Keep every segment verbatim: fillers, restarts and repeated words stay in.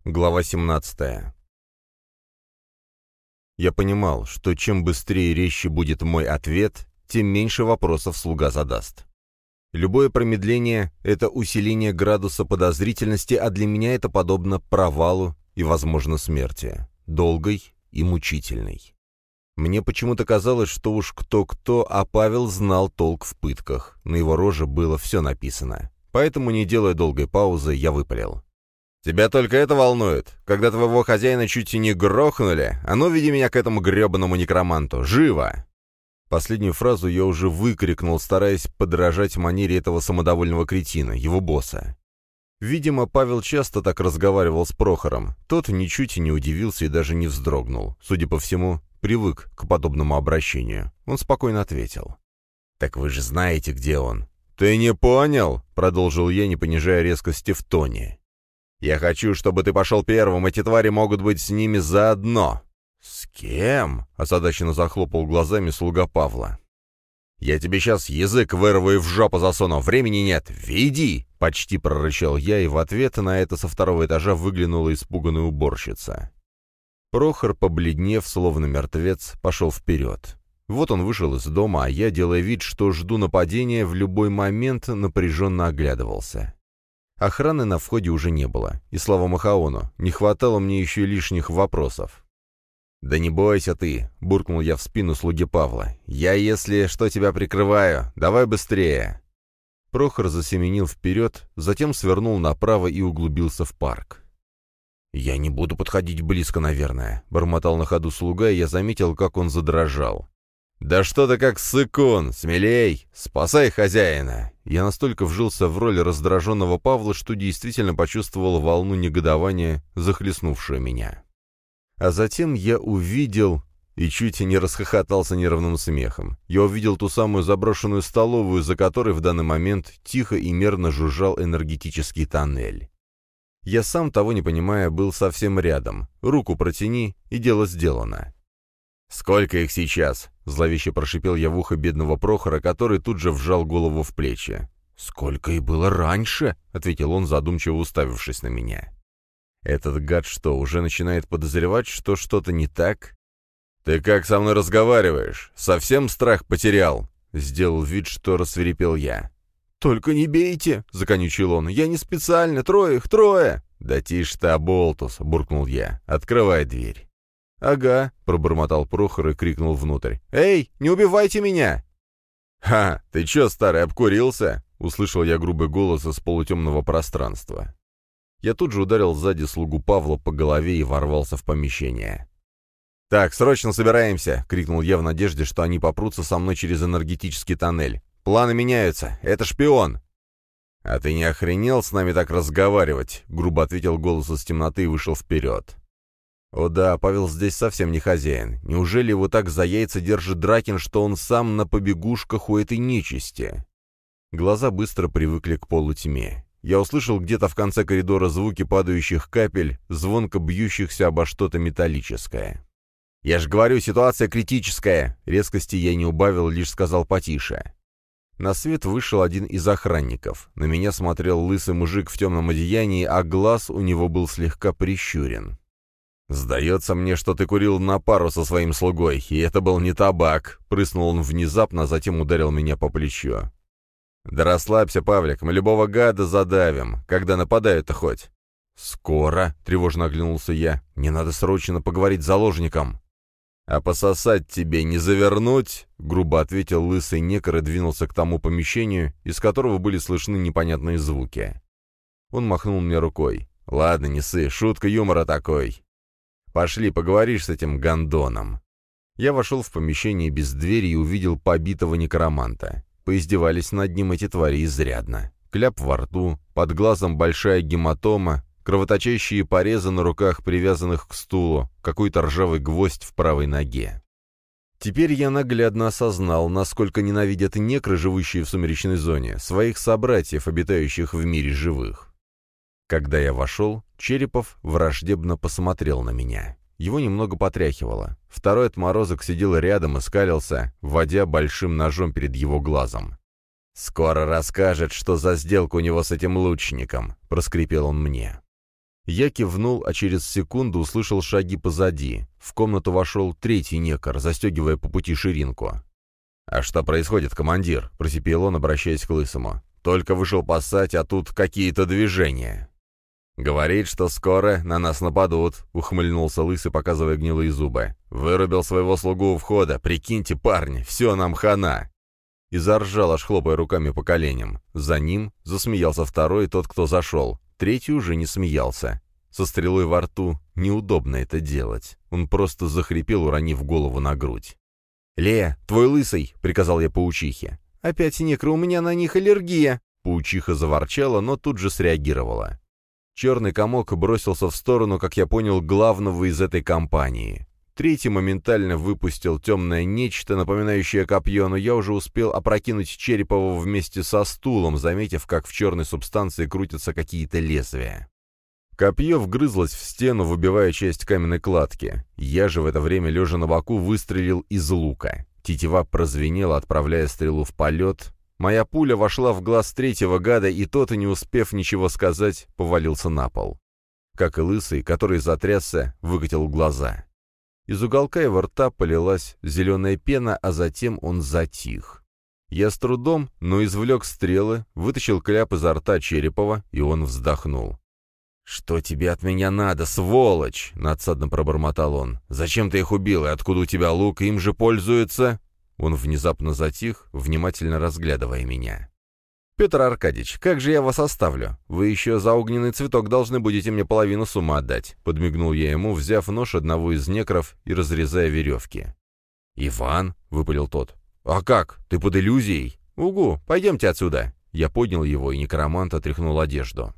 Глава семнадцатая. Я понимал, что чем быстрее и резче будет мой ответ, тем меньше вопросов слуга задаст. Любое промедление — это усиление градуса подозрительности, а для меня это подобно провалу и, возможно, смерти, долгой и мучительной. Мне почему-то казалось, что уж кто-кто, а Павел знал толк в пытках. На его роже было все написано. Поэтому, не делая долгой паузы, я выпалил. «Тебя только это волнует? Когда твоего хозяина чуть и не грохнули? А ну, веди меня к этому гребаному некроманту! Живо!» Последнюю фразу я уже выкрикнул, стараясь подражать манере этого самодовольного кретина, его босса. Видимо, Павел часто так разговаривал с Прохором. Тот ничуть и не удивился и даже не вздрогнул. Судя по всему, привык к подобному обращению. Он спокойно ответил. «Так вы же знаете, где он». «Ты не понял?» — продолжил я, не понижая резкости в тоне. «Я хочу, чтобы ты пошел первым, эти твари могут быть с ними заодно». «С кем?» — озадаченно захлопал глазами слуга Павла. «Я тебе сейчас язык вырву и в жопу засуну, времени нет, веди!» — почти прорычал я, и в ответ на это со второго этажа выглянула испуганная уборщица. Прохор, побледнев, словно мертвец, пошел вперед. Вот он вышел из дома, а я, делая вид, что жду нападения, в любой момент напряженно оглядывался. Охраны на входе уже не было, и слава Махаону, не хватало мне еще и лишних вопросов. «Да не бойся ты», — буркнул я в спину слуги Павла. «Я, если что, тебя прикрываю. Давай быстрее». Прохор засеменил вперед, затем свернул направо и углубился в парк. «Я не буду подходить близко, наверное», — бормотал на ходу слуга, и я заметил, как он задрожал. «Да что ты как сыкун! Смелей! Спасай хозяина!» Я настолько вжился в роль раздраженного Павла, что действительно почувствовал волну негодования, захлестнувшую меня. А затем я увидел, и чуть не расхохотался нервным смехом, я увидел ту самую заброшенную столовую, за которой в данный момент тихо и мерно жужжал энергетический тоннель. Я сам, того не понимая, был совсем рядом. Руку протяни, и дело сделано. «Сколько их сейчас?» — зловеще прошипел я в ухо бедного Прохора, который тут же вжал голову в плечи. «Сколько и было раньше?» — ответил он, задумчиво уставившись на меня. «Этот гад что, уже начинает подозревать, что что-то не так?» «Ты как со мной разговариваешь? Совсем страх потерял?» — сделал вид, что рассвирепел я. «Только не бейте!» — законючил он. «Я не специально, трое их, трое!» «Да тише ты, оболтус!» — буркнул я. «Открывай дверь!» «Ага!» — пробормотал Прохор и крикнул внутрь. «Эй, не убивайте меня!» «Ха! Ты чё, старый, обкурился?» — услышал я грубый голос из полутемного пространства. Я тут же ударил сзади слугу Павла по голове и ворвался в помещение. «Так, срочно собираемся!» — крикнул я в надежде, что они попрутся со мной через энергетический тоннель. «Планы меняются! Это шпион!» «А ты не охренел с нами так разговаривать?» — грубо ответил голос из темноты и вышел вперед. О да, Павел здесь совсем не хозяин. Неужели его так за яйца держит Дракин, что он сам на побегушках у этой нечисти? Глаза быстро привыкли к полутьме. Я услышал где-то в конце коридора звуки падающих капель, звонко бьющихся обо что-то металлическое. «Я ж говорю, ситуация критическая!» Резкости я не убавил, лишь сказал потише. На свет вышел один из охранников. На меня смотрел лысый мужик в темном одеянии, а глаз у него был слегка прищурен. «Сдается мне, что ты курил на пару со своим слугой, и это был не табак», — прыснул он внезапно, а затем ударил меня по плечу. «Да расслабься, Павлик, мы любого гада задавим, когда нападают-то хоть». «Скоро», — тревожно оглянулся я, — «мне надо срочно поговорить с заложником». «А пососать тебе не завернуть?» — грубо ответил лысый некр и двинулся к тому помещению, из которого были слышны непонятные звуки. Он махнул мне рукой. «Ладно, не ссы, шутка юмора такой. Пошли, поговоришь с этим гондоном». Я вошел в помещение без двери и увидел побитого некроманта. Поиздевались над ним эти твари изрядно. Кляп во рту, под глазом большая гематома, кровоточащие порезы на руках, привязанных к стулу, какой-то ржавый гвоздь в правой ноге. Теперь я наглядно осознал, насколько ненавидят некры, живущие в сумеречной зоне, своих собратьев, обитающих в мире живых. Когда я вошел, Черепов враждебно посмотрел на меня. Его немного потряхивало. Второй отморозок сидел рядом и скалился, водя большим ножом перед его глазом. «Скоро расскажет, что за сделка у него с этим лучником», — проскрипел он мне. Я кивнул, а через секунду услышал шаги позади. В комнату вошел третий некор, застегивая по пути ширинку. «А что происходит, командир?» — просипел он, обращаясь к Лысому. «Только вышел поссать, а тут какие-то движения». «Говорит, что скоро на нас нападут», — ухмыльнулся Лысый, показывая гнилые зубы. «Вырубил своего слугу у входа. Прикиньте, парни, все нам хана». И заржал, аж хлопая руками по коленям. За ним засмеялся второй, тот, кто зашел. Третий уже не смеялся. Со стрелой во рту неудобно это делать. Он просто захрипел, уронив голову на грудь. «Лея, твой Лысый!» — приказал я паучихе. «Опять некры, у меня на них аллергия!» Паучиха заворчала, но тут же среагировала. Черный комок бросился в сторону, как я понял, главного из этой компании. Третий моментально выпустил темное нечто, напоминающее копье, но я уже успел опрокинуть Черепова вместе со стулом, заметив, как в черной субстанции крутятся какие-то лезвия. Копье вгрызлось в стену, выбивая часть каменной кладки. Я же в это время, лежа на боку, выстрелил из лука. Тетива прозвенела, отправляя стрелу в полет. Моя пуля вошла в глаз третьего гада, и тот, не успев ничего сказать, повалился на пол. Как и Лысый, который затрясся, выкатил глаза. Из уголка его рта полилась зеленая пена, а затем он затих. Я с трудом, но извлек стрелы, вытащил кляп изо рта Черепова, и он вздохнул. «Что тебе от меня надо, сволочь?» — надсадно пробормотал он. «Зачем ты их убил, и откуда у тебя лук, им же пользуются?» Он внезапно затих, внимательно разглядывая меня. «Петр Аркадьевич, как же я вас оставлю? Вы еще за огненный цветок должны будете мне половину суммы отдать», — подмигнул я ему, взяв нож одного из некров и разрезая веревки. «Иван?» — выпалил тот. «А как? Ты под иллюзией?» «Угу, пойдемте отсюда». Я поднял его, и некромант отряхнул одежду.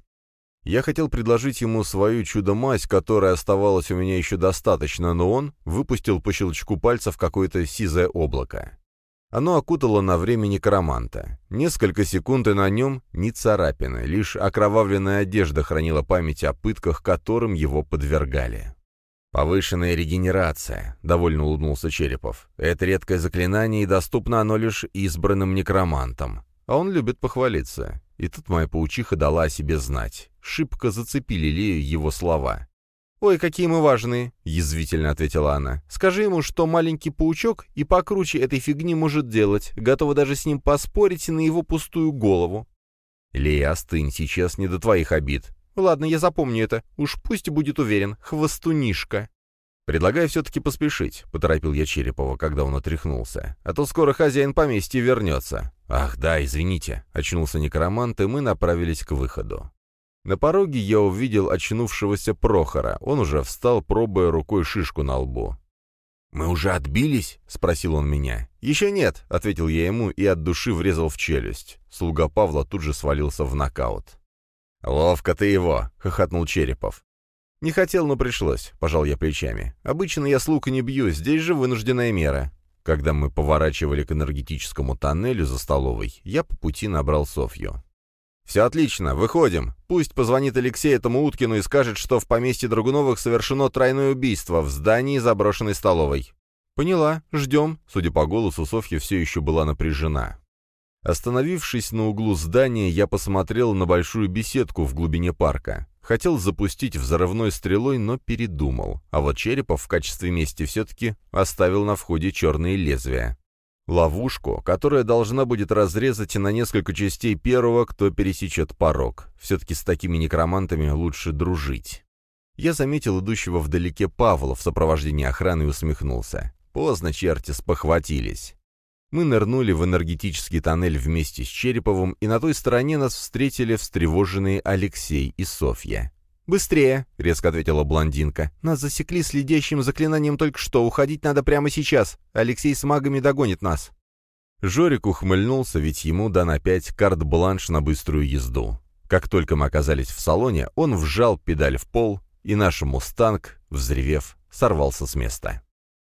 Я хотел предложить ему свою чудо-мазь, которая оставалась у меня еще достаточно, но он выпустил по щелчку пальцев какое-то сизое облако. Оно окутало на время некроманта. Несколько секунд, и на нем ни царапины, лишь окровавленная одежда хранила память о пытках, которым его подвергали. «Повышенная регенерация», — довольно улыбнулся Черепов. «Это редкое заклинание, и доступно оно лишь избранным некромантам. А он любит похвалиться». И тут моя паучиха дала о себе знать. Шибко зацепили Лею его слова. «Ой, какие мы важные!» — язвительно ответила она. «Скажи ему, что маленький паучок и покруче этой фигни может делать. Готова даже с ним поспорить на его пустую голову». «Лея, остынь, сейчас не до твоих обид». «Ладно, я запомню это. Уж пусть будет уверен. Хвостунишка». «Предлагаю все-таки поспешить», — поторопил я Черепова, когда он отряхнулся. «А то скоро хозяин поместья вернется». «Ах, да, извините», — очнулся некромант, и мы направились к выходу. На пороге я увидел очнувшегося Прохора. Он уже встал, пробуя рукой шишку на лбу. «Мы уже отбились?» — спросил он меня. «Еще нет», — ответил я ему и от души врезал в челюсть. Слуга Павла тут же свалился в нокаут. «Ловко ты его!» — хохотнул Черепов. «Не хотел, но пришлось», — пожал я плечами. «Обычно я с лука не бью, здесь же вынужденная мера». Когда мы поворачивали к энергетическому тоннелю за столовой, я по пути набрал Софью. «Все отлично, выходим. Пусть позвонит Алексей этому Уткину и скажет, что в поместье Драгуновых совершено тройное убийство в здании заброшенной столовой». «Поняла, ждем». Судя по голосу, Софья все еще была напряжена. Остановившись на углу здания, я посмотрел на большую беседку в глубине парка. Хотел запустить взрывной стрелой, но передумал. А вот Черепов в качестве мести все-таки оставил на входе черные лезвия. Ловушку, которая должна будет разрезать на несколько частей первого, кто пересечет порог. Все-таки с такими некромантами лучше дружить. Я заметил идущего вдалеке Павла в сопровождении охраны и усмехнулся. Поздно черти спохватились. Мы нырнули в энергетический тоннель вместе с Череповым, и на той стороне нас встретили встревоженные Алексей и Софья. «Быстрее!» — резко ответила блондинка. «Нас засекли следящим заклинанием только что. Уходить надо прямо сейчас. Алексей с магами догонит нас». Жорик ухмыльнулся, ведь ему дан опять карт-бланш на быструю езду. Как только мы оказались в салоне, он вжал педаль в пол, и наш «Мустанг», взревев, сорвался с места.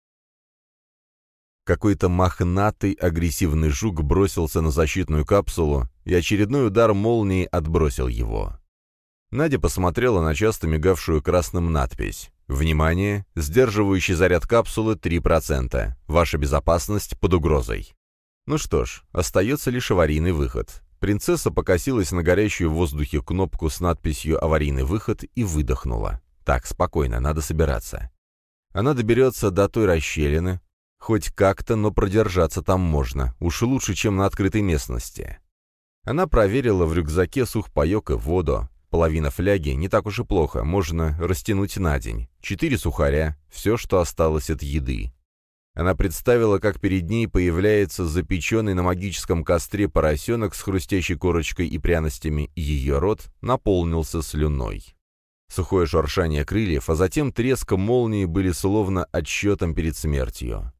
Какой-то мохнатый агрессивный жук бросился на защитную капсулу, и очередной удар молнии отбросил его. Надя посмотрела на часто мигавшую красным надпись. «Внимание! Сдерживающий заряд капсулы три процента. Ваша безопасность под угрозой». Ну что ж, остается лишь аварийный выход. Принцесса покосилась на горящую в воздухе кнопку с надписью «Аварийный выход» и выдохнула. «Так, спокойно, надо собираться». Она доберется до той расщелины. Хоть как-то, но продержаться там можно. Уж лучше, чем на открытой местности. Она проверила в рюкзаке сухпайок и воду. Половина фляги не так уж и плохо, можно растянуть на день. Четыре сухаря, все, что осталось от еды. Она представила, как перед ней появляется запеченный на магическом костре поросенок с хрустящей корочкой и пряностями, и ее рот наполнился слюной. Сухое шуршание крыльев, а затем треск молнии были словно отсчетом перед смертью.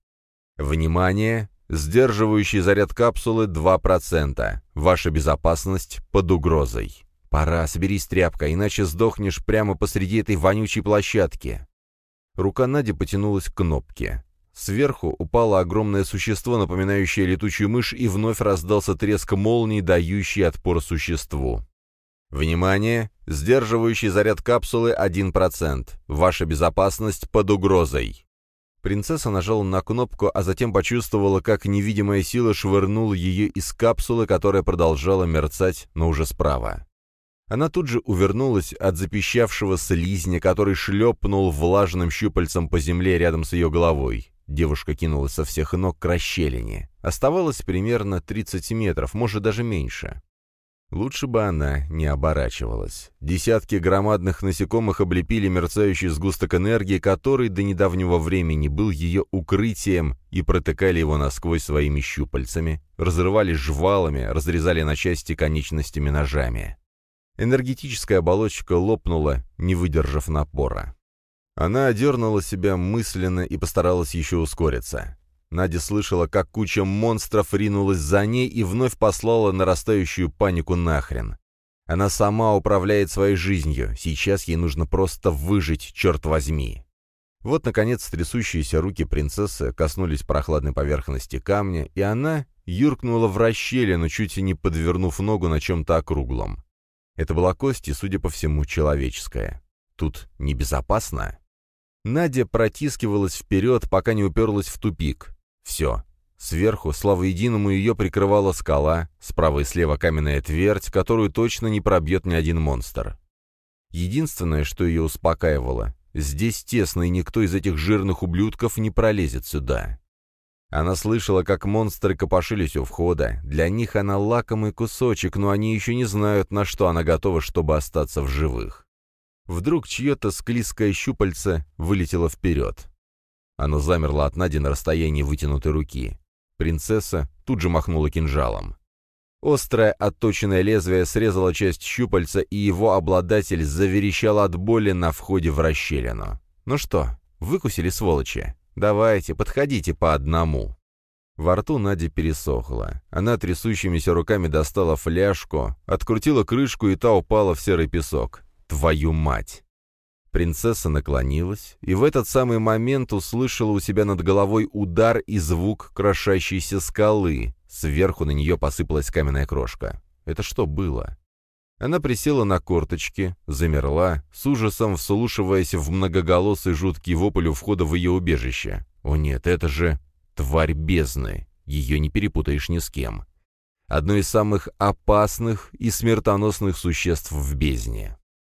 Внимание! Сдерживающий заряд капсулы два процента. Ваша безопасность под угрозой. Пора, соберись, тряпка, иначе сдохнешь прямо посреди этой вонючей площадки. Рука Нади потянулась к кнопке. Сверху упало огромное существо, напоминающее летучую мышь, и вновь раздался треск молнии, дающий отпор существу. Внимание! Сдерживающий заряд капсулы один процент. Ваша безопасность под угрозой. Принцесса нажала на кнопку, а затем почувствовала, как невидимая сила швырнула ее из капсулы, которая продолжала мерцать, но уже справа. Она тут же увернулась от запищавшего слизня, который шлепнул влажным щупальцем по земле рядом с ее головой. Девушка кинулась со всех ног к расщелине. Оставалось примерно тридцать метров, может даже меньше. Лучше бы она не оборачивалась. Десятки громадных насекомых облепили мерцающий сгусток энергии, который до недавнего времени был ее укрытием, и протыкали его насквозь своими щупальцами, разрывали жвалами, разрезали на части конечностями ножами. Энергетическая оболочка лопнула, не выдержав напора. Она одернула себя мысленно и постаралась еще ускориться. Надя слышала, как куча монстров ринулась за ней и вновь послала нарастающую панику нахрен. Она сама управляет своей жизнью, сейчас ей нужно просто выжить, черт возьми. Вот, наконец, трясущиеся руки принцессы коснулись прохладной поверхности камня, и она юркнула в расщелину, чуть не подвернув ногу на чем-то округлом. Это была кость и, судя по всему, человеческая. Тут небезопасно. Надя протискивалась вперед, пока не уперлась в тупик. Все. Сверху, слава единому, ее прикрывала скала, справа и слева каменная твердь, которую точно не пробьет ни один монстр. Единственное, что ее успокаивало, здесь тесно, и никто из этих жирных ублюдков не пролезет сюда. Она слышала, как монстры копошились у входа. Для них она лакомый кусочек, но они еще не знают, на что она готова, чтобы остаться в живых. Вдруг чье-то склизкое щупальце вылетело вперед. Оно замерло от Нади на расстоянии вытянутой руки. Принцесса тут же махнула кинжалом. Острое отточенное лезвие срезало часть щупальца, и его обладатель заверещал от боли на входе в расщелину. «Ну что, выкусили, сволочи? Давайте, подходите по одному». Во рту Нади пересохла. Она трясущимися руками достала фляжку, открутила крышку, и та упала в серый песок. «Твою мать!» Принцесса наклонилась, и в этот самый момент услышала у себя над головой удар и звук крошащейся скалы. Сверху на нее посыпалась каменная крошка. Это что было? Она присела на корточки, замерла, с ужасом вслушиваясь в многоголосый жуткий вопль у входа в ее убежище. О нет, это же тварь бездны. Ее не перепутаешь ни с кем. Одно из самых опасных и смертоносных существ в бездне.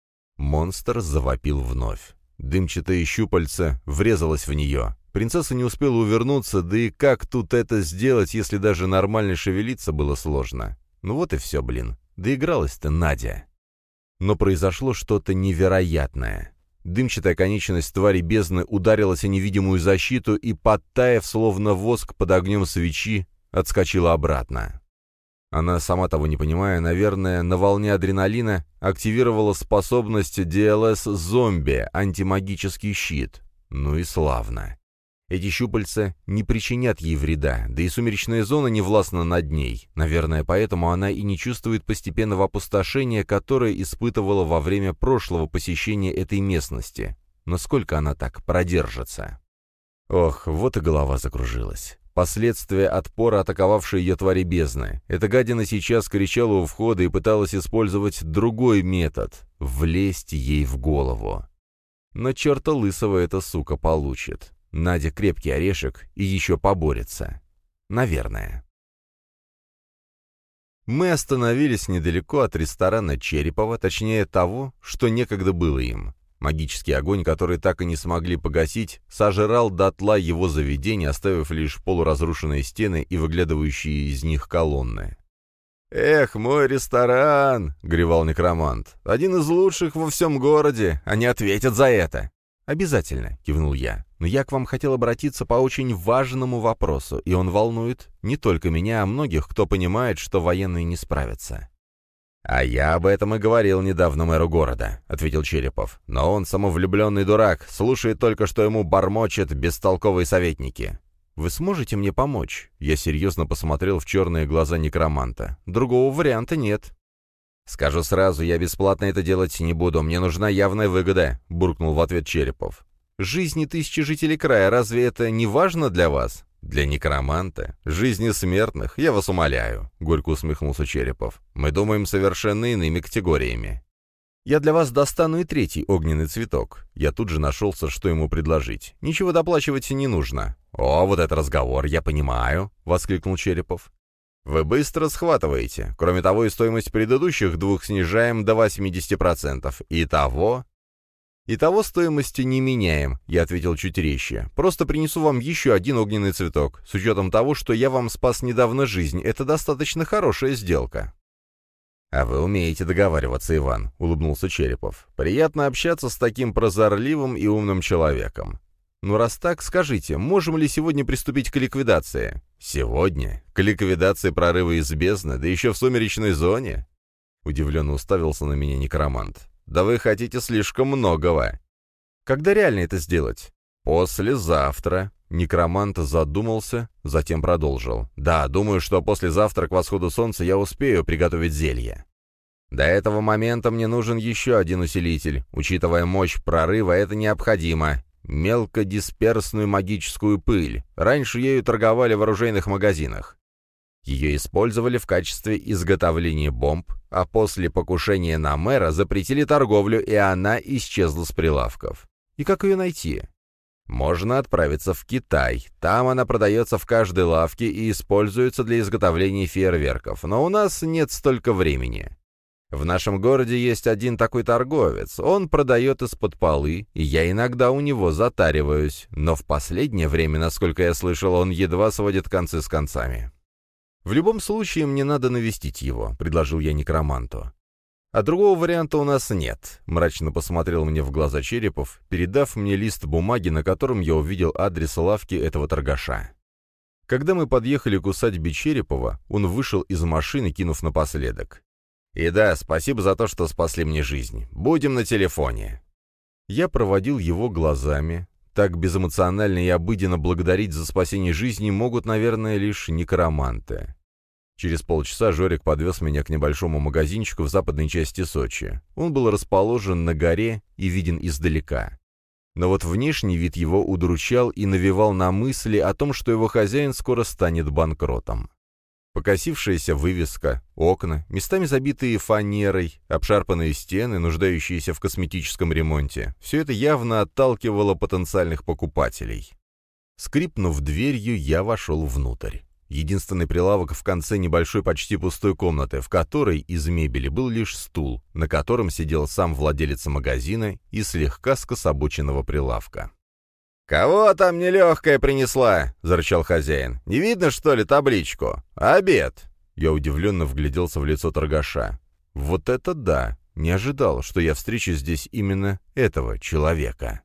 Монстр завопил вновь. Дымчатое щупальце врезалось в нее. Принцесса не успела увернуться, да и как тут это сделать, если даже нормально шевелиться было сложно? Ну вот и все, блин. Доигралась-то Надя. Но произошло что-то невероятное. Дымчатая конечность твари бездны ударилась о невидимую защиту и, подтаяв, словно воск под огнем свечи, отскочила обратно. Она, сама того не понимая, наверное, на волне адреналина активировала способность ди эл эс-зомби, антимагический щит. Ну и славно. Эти щупальца не причинят ей вреда, да и сумеречная зона не властна над ней. Наверное, поэтому она и не чувствует постепенного опустошения, которое испытывала во время прошлого посещения этой местности. Но сколько она так продержится? Ох, вот и голова закружилась. Последствия отпора, атаковавшей ее твари бездны. Эта гадина сейчас кричала у входа и пыталась использовать другой метод — влезть ей в голову. Но черта лысого эта сука получит. Надя крепкий орешек и еще поборется. Наверное. Мы остановились недалеко от ресторана Черепова, точнее того, что некогда было им. Магический огонь, который так и не смогли погасить, сожрал дотла его заведение, оставив лишь полуразрушенные стены и выглядывающие из них колонны. «Эх, мой ресторан!» — горевал некромант. «Один из лучших во всем городе. Они ответят за это!» «Обязательно!» — кивнул я. «Но я к вам хотел обратиться по очень важному вопросу, и он волнует не только меня, а многих, кто понимает, что военные не справятся». «А я об этом и говорил недавно мэру города», — ответил Черепов. «Но он самовлюбленный дурак, слушает только, что ему бормочат бестолковые советники». «Вы сможете мне помочь?» Я серьезно посмотрел в черные глаза некроманта. «Другого варианта нет». «Скажу сразу, я бесплатно это делать не буду, мне нужна явная выгода», — буркнул в ответ Черепов. «Жизни тысячи жителей края, разве это не важно для вас?» «Для некроманта? Жизни смертных? Я вас умоляю», — горько усмехнулся Черепов. «Мы думаем совершенно иными категориями». «Я для вас достану и третий огненный цветок». Я тут же нашелся, что ему предложить. «Ничего доплачивать не нужно». «О, вот это разговор, я понимаю», — воскликнул Черепов. «Вы быстро схватываете. Кроме того, и стоимость предыдущих двух снижаем до восемьдесят процентов. Итого...» «Итого стоимости не меняем», — я ответил чуть резче. «Просто принесу вам еще один огненный цветок. С учетом того, что я вам спас недавно жизнь, это достаточно хорошая сделка». «А вы умеете договариваться, Иван», — улыбнулся Черепов. «Приятно общаться с таким прозорливым и умным человеком. Ну, раз так, скажите, можем ли сегодня приступить к ликвидации?» «Сегодня? К ликвидации прорыва из бездны, да еще в сумеречной зоне?» Удивленно уставился на меня некромант. «Да вы хотите слишком многого». «Когда реально это сделать?» «Послезавтра». Некромант задумался, затем продолжил. «Да, думаю, что послезавтра к восходу солнца я успею приготовить зелье. До этого момента мне нужен еще один усилитель. Учитывая мощь прорыва, это необходимо. Мелкодисперсную магическую пыль. Раньше ею торговали в оружейных магазинах. Ее использовали в качестве изготовления бомб, а после покушения на мэра запретили торговлю, и она исчезла с прилавков. И как ее найти? Можно отправиться в Китай. Там она продается в каждой лавке и используется для изготовления фейерверков. Но у нас нет столько времени. В нашем городе есть один такой торговец. Он продает из-под полы, и я иногда у него затариваюсь. Но в последнее время, насколько я слышал, он едва сводит концы с концами. «В любом случае, мне надо навестить его», — предложил я некроманту. «А другого варианта у нас нет», — мрачно посмотрел мне в глаза Черепов, передав мне лист бумаги, на котором я увидел адрес лавки этого торгаша. Когда мы подъехали к усадьбе Черепова, он вышел из машины, кинув напоследок: «И да, спасибо за то, что спасли мне жизнь. Будем на телефоне». Я проводил его глазами. Так безэмоционально и обыденно благодарить за спасение жизни могут, наверное, лишь некроманты. Через полчаса Жорик подвез меня к небольшому магазинчику в западной части Сочи. Он был расположен на горе и виден издалека. Но вот внешний вид его удручал и навевал на мысли о том, что его хозяин скоро станет банкротом. Покосившаяся вывеска, окна, местами забитые фанерой, обшарпанные стены, нуждающиеся в косметическом ремонте — все это явно отталкивало потенциальных покупателей. Скрипнув дверью, я вошел внутрь. Единственный прилавок в конце небольшой почти пустой комнаты, в которой из мебели был лишь стул, на котором сидел сам владелец магазина и слегка скособоченного прилавка. «Кого там нелегкая принесла?» — зарычал хозяин. «Не видно, что ли, табличку? Обед!» Я удивленно вгляделся в лицо торгаша. «Вот это да! Не ожидал, что я встречу здесь именно этого человека».